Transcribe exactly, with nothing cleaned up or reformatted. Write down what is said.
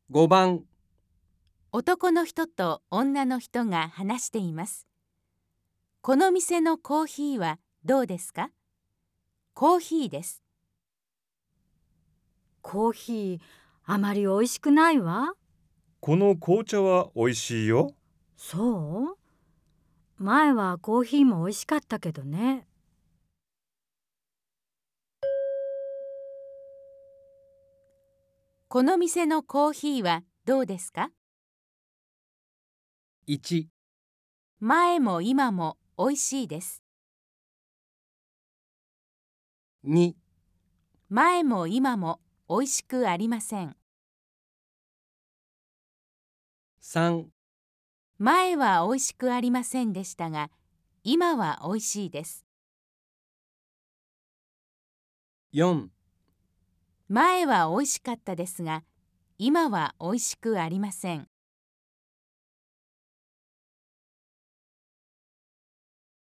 ごばん、 男の人と女の人が話しています。この店のコーヒーはどうですか？コーヒーです。 コーヒー、あまり美味しくないわ。 この紅茶は美味しいよ。 そう？前はコーヒーも美味しかったけどね。 この店のコーヒーはどうですか？ いち、 前も今も美味しいです。 に、 前も今も美味しくありません。 さん、 前は美味しくありませんでしたが、今は美味しいです。 よん、 前は美味しかったですが、今は美味しくありません。